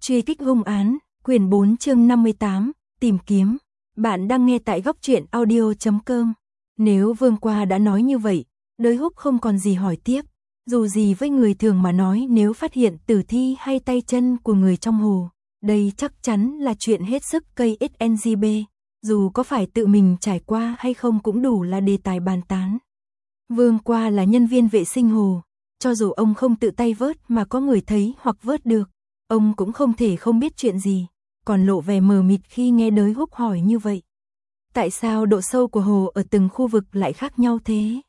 Truy kích hung án, quyển 4 chương 58, tìm kiếm. Bạn đang nghe tại góc truyện audio.com. Nếu Vương Qua đã nói như vậy, Đới Húc không còn gì hỏi tiếp. Dù gì với người thường mà nói, nếu phát hiện tử thi hay tay chân của người trong hồ, đây chắc chắn là chuyện hết sức cây XNGB. Dù có phải tự mình trải qua hay không cũng đủ là đề tài bàn tán. Vương Qua là nhân viên vệ sinh hồ, cho dù ông không tự tay vớt mà có người thấy hoặc vớt được, ông cũng không thể không biết chuyện gì, còn lộ vẻ mờ mịt khi nghe Đới Húc hỏi như vậy. Tại sao độ sâu của hồ ở từng khu vực lại khác nhau thế?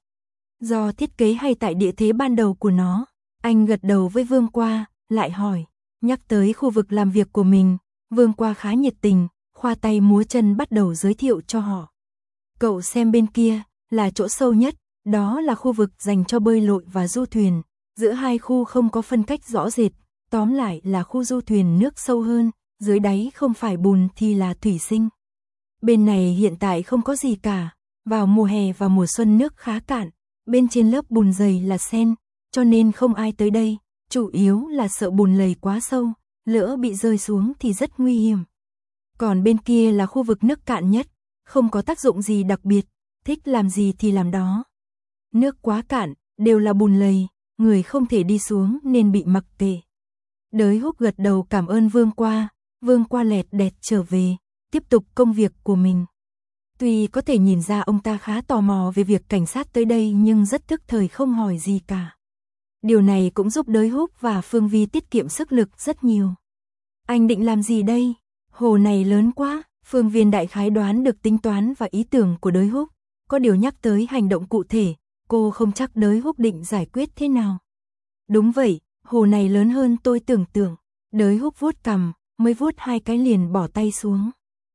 Do thiết kế hay tại địa thế ban đầu của nó? Anh gật đầu với Vương Qua, lại hỏi. Nhắc tới khu vực làm việc của mình, Vương Qua khá nhiệt tình, khoa tay múa chân bắt đầu giới thiệu cho họ. Cậu xem bên kia, là chỗ sâu nhất, đó là khu vực dành cho bơi lội và du thuyền. Giữa hai khu không có phân cách rõ rệt, tóm lại là khu du thuyền nước sâu hơn, dưới đáy không phải bùn thì là thủy sinh. Bên này hiện tại không có gì cả, vào mùa hè và mùa xuân nước khá cạn, bên trên lớp bùn dày là sen, cho nên không ai tới đây, chủ yếu là sợ bùn lầy quá sâu, lỡ bị rơi xuống thì rất nguy hiểm. Còn bên kia là khu vực nước cạn nhất, không có tác dụng gì đặc biệt, thích làm gì thì làm đó. Nước quá cạn, đều là bùn lầy, người không thể đi xuống nên bị mặc kệ. Đới Húc gật đầu cảm ơn Vương Qua lẹt đẹt trở về, tiếp tục công việc của mình. Tuy có thể nhìn ra ông ta khá tò mò về việc cảnh sát tới đây nhưng rất tức thời không hỏi gì cả. Điều này cũng giúp Đới Húc và Phương Vi tiết kiệm sức lực rất nhiều. Anh định làm gì đây? Hồ này lớn quá, Phương Viên đại khái đoán được tính toán và ý tưởng của Đới Húc, có điều nhắc tới hành động cụ thể, cô không chắc Đới Húc định giải quyết thế nào. Đúng vậy, hồ này lớn hơn tôi tưởng tượng. Đới Húc vuốt cằm, mới vuốt 2 cái liền bỏ tay xuống.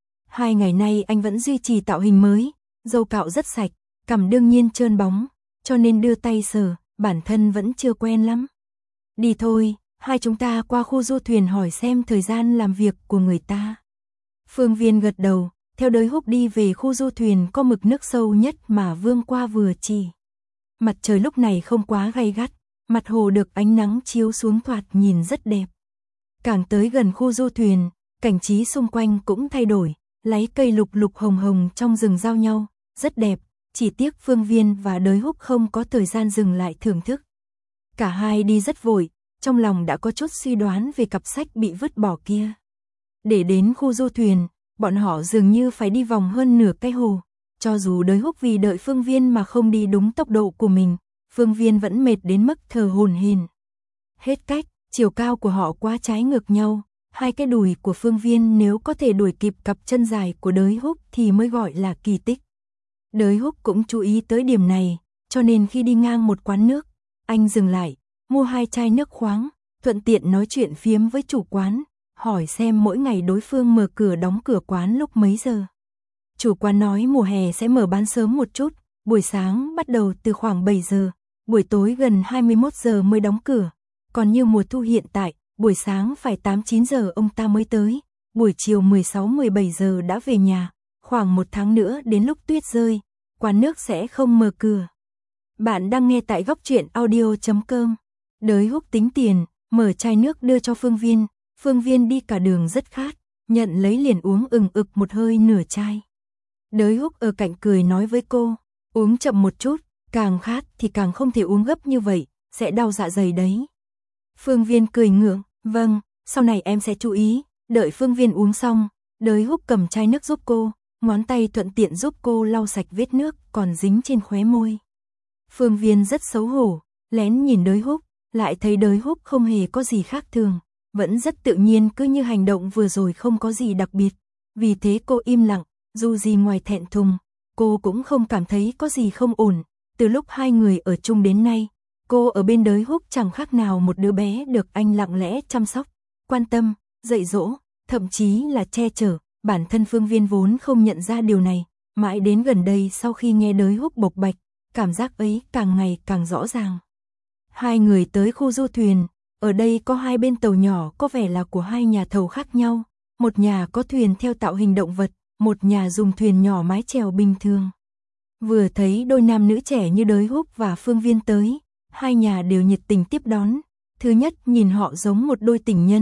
2 ngày nay anh vẫn duy trì tạo hình mới, râu cạo rất sạch, cằm đương nhiên trơn bóng, cho nên đưa tay sờ, bản thân vẫn chưa quen lắm. Đi thôi, hai chúng ta qua khu du thuyền hỏi xem thời gian làm việc của người ta. Phương Viên gật đầu, theo Đới Húc đi về khu du thuyền có mực nước sâu nhất mà Vương Qua vừa chỉ. Mặt trời lúc này không quá gay gắt, mặt hồ được ánh nắng chiếu xuống thoạt nhìn rất đẹp. Càng tới gần khu du thuyền, cảnh trí xung quanh cũng thay đổi, lấy cây lục lục hồng hồng trong rừng giao nhau, rất đẹp, chỉ tiếc Phương Viên và Đới Húc không có thời gian dừng lại thưởng thức. Cả hai đi rất vội, trong lòng đã có chút suy đoán về cặp sách bị vứt bỏ kia. Để đến khu du thuyền, bọn họ dường như phải đi vòng hơn nửa cái hồ, cho dù Đới Húc vì đợi Phương Viên mà không đi đúng tốc độ của mình, Phương Viên vẫn mệt đến mức thở hổn hển. Hết cách, chiều cao của họ quá trái ngược nhau, hai cái đùi của Phương Viên nếu có thể đuổi kịp cặp chân dài của Đới Húc thì mới gọi là kỳ tích. Đới Húc cũng chú ý tới điểm này, cho nên khi đi ngang một quán nước, anh dừng lại, mua 2 chai nước khoáng, thuận tiện nói chuyện phiếm với chủ quán, hỏi xem mỗi ngày đối phương mở cửa đóng cửa quán lúc mấy giờ. Chủ quán nói mùa hè sẽ mở bán sớm một chút, buổi sáng bắt đầu từ khoảng 7 giờ, buổi tối gần 21 giờ mới đóng cửa. Còn như mùa thu hiện tại, buổi sáng phải 8-9 giờ ông ta mới tới, buổi chiều 16-17 giờ đã về nhà, khoảng 1 tháng nữa đến lúc tuyết rơi, quán nước sẽ không mở cửa. Bạn đang nghe tại góc truyện audio.com. Đới Húc tính tiền, mở chai nước đưa cho Phương Viên đi cả đường rất khát, nhận lấy liền uống ừng ực một hơi nửa chai. Đới Húc ở cạnh cười nói với cô, uống chậm một chút, càng khát thì càng không thể uống gấp như vậy, sẽ đau dạ dày đấy. Phương Viên cười ngượng, vâng, sau này em sẽ chú ý. Đợi Phương Viên uống xong, Đới Húc cầm chai nước giúp cô, ngón tay thuận tiện giúp cô lau sạch vết nước còn dính trên khóe môi. Phương Viên rất xấu hổ, lén nhìn Đới Húc, lại thấy Đới Húc không hề có gì khác thường, vẫn rất tự nhiên cứ như hành động vừa rồi không có gì đặc biệt. Vì thế cô im lặng, dù gì ngoài thẹn thùng, cô cũng không cảm thấy có gì không ổn. Từ lúc hai người ở chung đến nay, cô ở bên Đới Húc chẳng khác nào một đứa bé được anh lặng lẽ chăm sóc, quan tâm, dạy dỗ, thậm chí là che chở. Bản thân Phương Viên vốn không nhận ra điều này, mãi đến gần đây sau khi nghe Đới Húc bộc bạch, cảm giác ấy càng ngày càng rõ ràng. Hai người tới khu du thuyền, ở đây có 2 bên tàu nhỏ có vẻ là của 2 nhà thầu khác nhau, một nhà có thuyền theo tạo hình động vật, một nhà dùng thuyền nhỏ mái chèo bình thường. Vừa thấy đôi nam nữ trẻ như Đới Húc và Phương Viên tới, 2 nhà đều nhiệt tình tiếp đón. Thứ nhất nhìn họ giống một đôi tình nhân,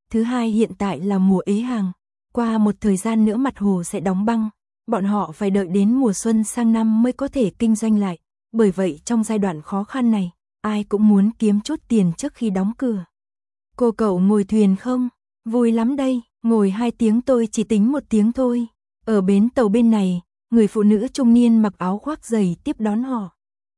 Thứ hai hiện tại là mùa ế hàng. Qua một thời gian nữa mặt hồ sẽ đóng băng. Bọn họ phải đợi đến mùa xuân sang năm mới có thể kinh doanh lại. Bởi vậy trong giai đoạn khó khăn này, ai cũng muốn kiếm chút tiền trước khi đóng cửa. Cô cậu ngồi thuyền không? Vui lắm đây, ngồi 2 tiếng tôi chỉ tính 1 tiếng thôi. Ở bến tàu bên này, người phụ nữ trung niên mặc áo khoác dày tiếp đón họ.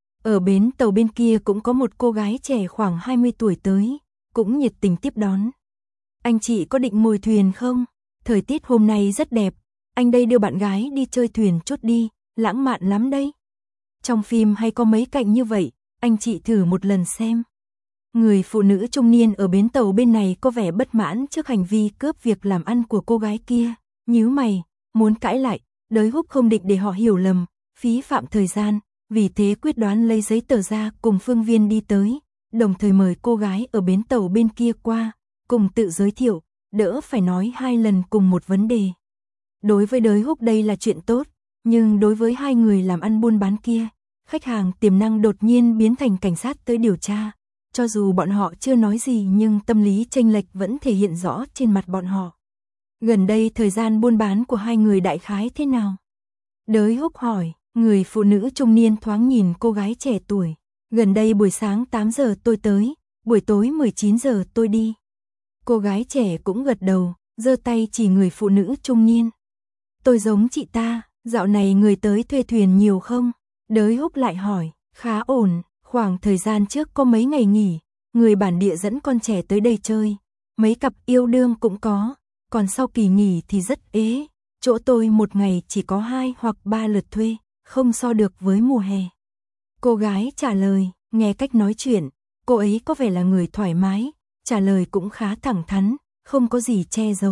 Ở bến tàu bên kia cũng có một cô gái trẻ khoảng 20 tuổi tới, cũng nhiệt tình tiếp đón. Anh chị có định ngồi thuyền không? Thời tiết hôm nay rất đẹp, anh đây đưa bạn gái đi chơi thuyền chút đi, lãng mạn lắm đấy. Trong phim hay có mấy cảnh như vậy, anh chị thử một lần xem. Người phụ nữ trung niên ở bến tàu bên này có vẻ bất mãn trước hành vi cướp việc làm ăn của cô gái kia, nhíu mày, muốn cãi lại, Đới Húc không định để họ hiểu lầm, phí phạm thời gian, vì thế quyết đoán lấy giấy tờ ra cùng Phương Viên đi tới, đồng thời mời cô gái ở bến tàu bên kia qua, cùng tự giới thiệu, đỡ phải nói 2 lần cùng một vấn đề. Đối với Đới Húc đây là chuyện tốt, nhưng đối với 2 người làm ăn buôn bán kia, khách hàng tiềm năng đột nhiên biến thành cảnh sát tới điều tra. Cho dù bọn họ chưa nói gì nhưng tâm lý chênh lệch vẫn thể hiện rõ trên mặt bọn họ. Gần đây thời gian buôn bán của 2 người đại khái thế nào? Đới Húc hỏi, người phụ nữ trung niên thoáng nhìn cô gái trẻ tuổi. Gần đây buổi sáng 8 giờ tôi tới, buổi tối 19 giờ tôi đi. Cô gái trẻ cũng gật đầu, giơ tay chỉ người phụ nữ trung niên. Tôi giống chị ta, dạo này người tới thuê thuyền nhiều không? Đới Húc lại hỏi, khá ổn. Khoảng thời gian trước có mấy ngày nghỉ, người bản địa dẫn con trẻ tới đây chơi, mấy cặp yêu đương cũng có, còn sau kỳ nghỉ thì rất ế, chỗ tôi một ngày chỉ có 2 hoặc 3 lượt thuê, không so được với mùa hè. Cô gái trả lời, nghe cách nói chuyện, cô ấy có vẻ là người thoải mái, trả lời cũng khá thẳng thắn, không có gì che giấu.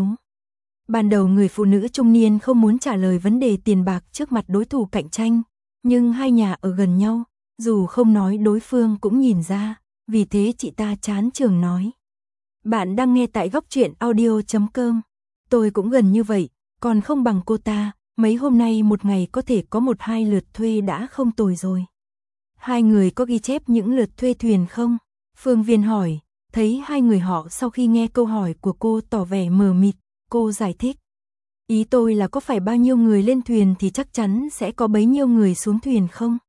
Ban đầu người phụ nữ trung niên không muốn trả lời vấn đề tiền bạc trước mặt đối thủ cạnh tranh, nhưng 2 nhà ở gần nhau. Dù không nói đối phương cũng nhìn ra, vì thế chị ta chán chường nói. Bạn đang nghe tại góc truyện audio.com. Tôi cũng gần như vậy, còn không bằng cô ta, mấy hôm nay một ngày có thể có 1-2 lượt thuê đã không tồi rồi. 2 người có ghi chép những lượt thuê thuyền không? Phương Viên hỏi, thấy 2 người họ sau khi nghe câu hỏi của cô tỏ vẻ mờ mịt, cô giải thích. Ý tôi là có phải bao nhiêu người lên thuyền thì chắc chắn sẽ có bấy nhiêu người xuống thuyền không?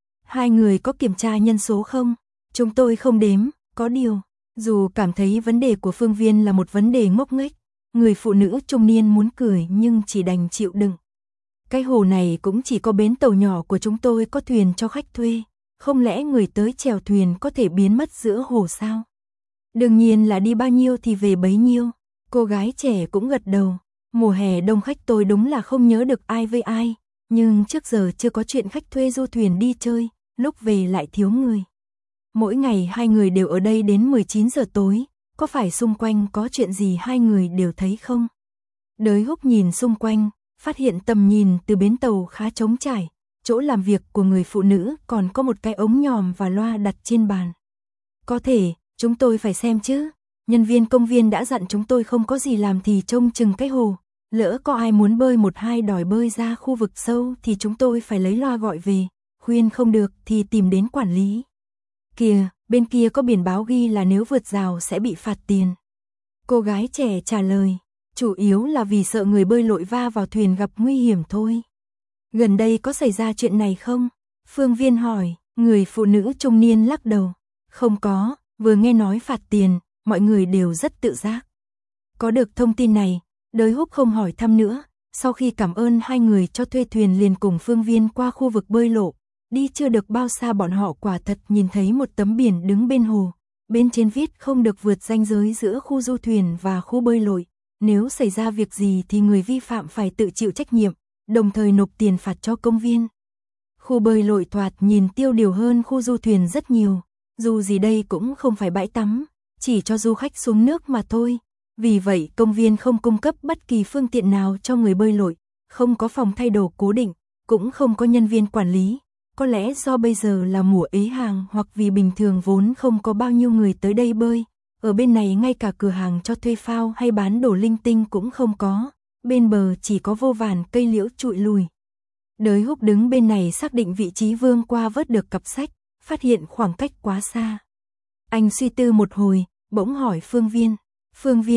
2 người có kiểm tra nhân số không? Chúng tôi không đếm, có điều. Dù cảm thấy vấn đề của Phương Viên là một vấn đề ngốc nghếch, người phụ nữ trung niên muốn cười nhưng chỉ đành chịu đựng. Cái hồ này cũng chỉ có bến tàu nhỏ của chúng tôi có thuyền cho khách thuê, không lẽ người tới chèo thuyền có thể biến mất giữa hồ sao? Đương nhiên là đi bao nhiêu thì về bấy nhiêu. Cô gái trẻ cũng gật đầu, mùa hè đông khách tôi đúng là không nhớ được ai với ai, nhưng trước giờ chưa có chuyện khách thuê du thuyền đi chơi. Lúc về lại thiếu người. Mỗi ngày 2 người đều ở đây đến 19 giờ tối, có phải xung quanh có chuyện gì 2 người đều thấy không? Đới Húc nhìn xung quanh, phát hiện tầm nhìn từ bến tàu khá trống trải, chỗ làm việc của người phụ nữ còn có một cái ống nhòm và loa đặt trên bàn. Có thể, chúng tôi phải xem chứ, nhân viên công viên đã dặn chúng tôi không có gì làm thì trông chừng cái hồ, lỡ có ai muốn bơi 1-2 đòi bơi ra khu vực sâu thì chúng tôi phải lấy loa gọi về. Khuyên không được thì tìm đến quản lý. Kìa, bên kia có biển báo ghi là nếu vượt rào sẽ bị phạt tiền. Cô gái trẻ trả lời, chủ yếu là vì sợ người bơi lội va vào thuyền gặp nguy hiểm thôi. Gần đây có xảy ra chuyện này không? Phương Viên hỏi, người phụ nữ trung niên lắc đầu. Không có, vừa nghe nói phạt tiền, mọi người đều rất tự giác. Có được thông tin này, Đới Húc không hỏi thăm nữa. Sau khi cảm ơn 2 người cho thuê thuyền liền cùng Phương Viên qua khu vực bơi lộ. Đi chưa được bao xa bọn họ quả thật nhìn thấy một tấm biển đứng bên hồ. Bên trên viết không được vượt ranh giới giữa khu du thuyền và khu bơi lội. Nếu xảy ra việc gì thì người vi phạm phải tự chịu trách nhiệm, đồng thời nộp tiền phạt cho công viên. Khu bơi lội thoạt nhìn tiêu điều hơn khu du thuyền rất nhiều. Dù gì đây cũng không phải bãi tắm, chỉ cho du khách xuống nước mà thôi. Vì vậy công viên không cung cấp bất kỳ phương tiện nào cho người bơi lội, không có phòng thay đồ cố định, cũng không có nhân viên quản lý. Có lẽ do bây giờ là mùa ế hàng hoặc vì bình thường vốn không có bao nhiêu người tới đây bơi. Ở bên này ngay cả cửa hàng cho thuê phao hay bán đồ linh tinh cũng không có. Bên bờ chỉ có vô vàn cây liễu trụi lùi. Đới Húc đứng bên này xác định vị trí vươn qua vớt được cặp sách, phát hiện khoảng cách quá xa. Anh suy tư một hồi, bỗng hỏi Phương Viên. Phương Viên,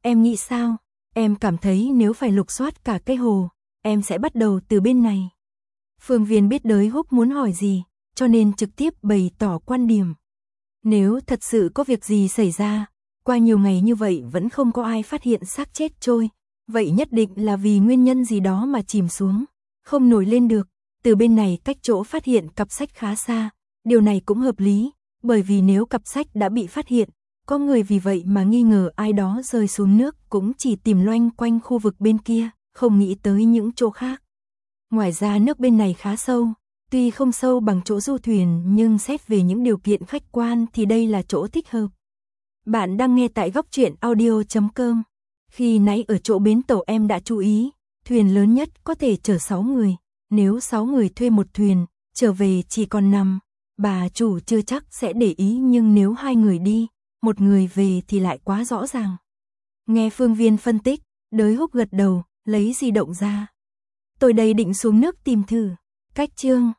Em nghĩ sao? Em cảm thấy nếu phải lục soát cả cái hồ, em sẽ bắt đầu từ bên này. Phương Viên biết đới Húc muốn hỏi gì, cho nên trực tiếp bày tỏ quan điểm. Nếu thật sự có việc gì xảy ra, qua nhiều ngày như vậy vẫn không có ai phát hiện xác chết trôi, vậy nhất định là vì nguyên nhân gì đó mà chìm xuống, không nổi lên được. Từ bên này cách chỗ phát hiện cặp sách khá xa, điều này cũng hợp lý, bởi vì nếu cặp sách đã bị phát hiện, có người vì vậy mà nghi ngờ ai đó rơi xuống nước cũng chỉ tìm loanh quanh khu vực bên kia, không nghĩ tới những chỗ khác. Ngoài ra nước bên này khá sâu, tuy không sâu bằng chỗ du thuyền nhưng xét về những điều kiện khách quan thì đây là chỗ thích hợp. Bạn đang nghe tại góc truyện audio.com. Khi nãy ở chỗ bến tàu em đã chú ý, thuyền lớn nhất có thể chở 6 người, nếu 6 người thuê một thuyền, trở về chỉ còn 5, bà chủ chưa chắc sẽ để ý nhưng nếu 2 người đi, 1 người về thì lại quá rõ ràng. Nghe Phương Viên phân tích, đới Húc gật đầu, lấy di động ra. Tôi đây định xuống nước tìm thử. Cách chương